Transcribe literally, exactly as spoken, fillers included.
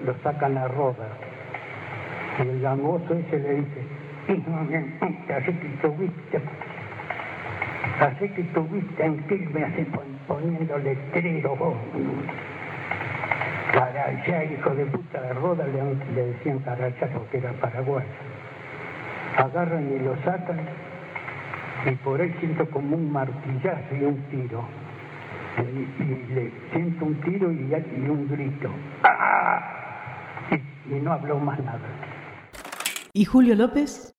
lo sacan a Roda. Y el gangoso ese le dice, así que tuviste, así que tuviste en Quilmes así poniendo letreros vos. Carayá, hijo de puta de Roda, le, le decían Carayá porque era paraguayo. Agarran y lo sacan y por él siento como un martillazo y un tiro. Y, y le siento un tiro y, y un grito. ¡Ah! Y, y no habló más nada. ¿Y Julio López?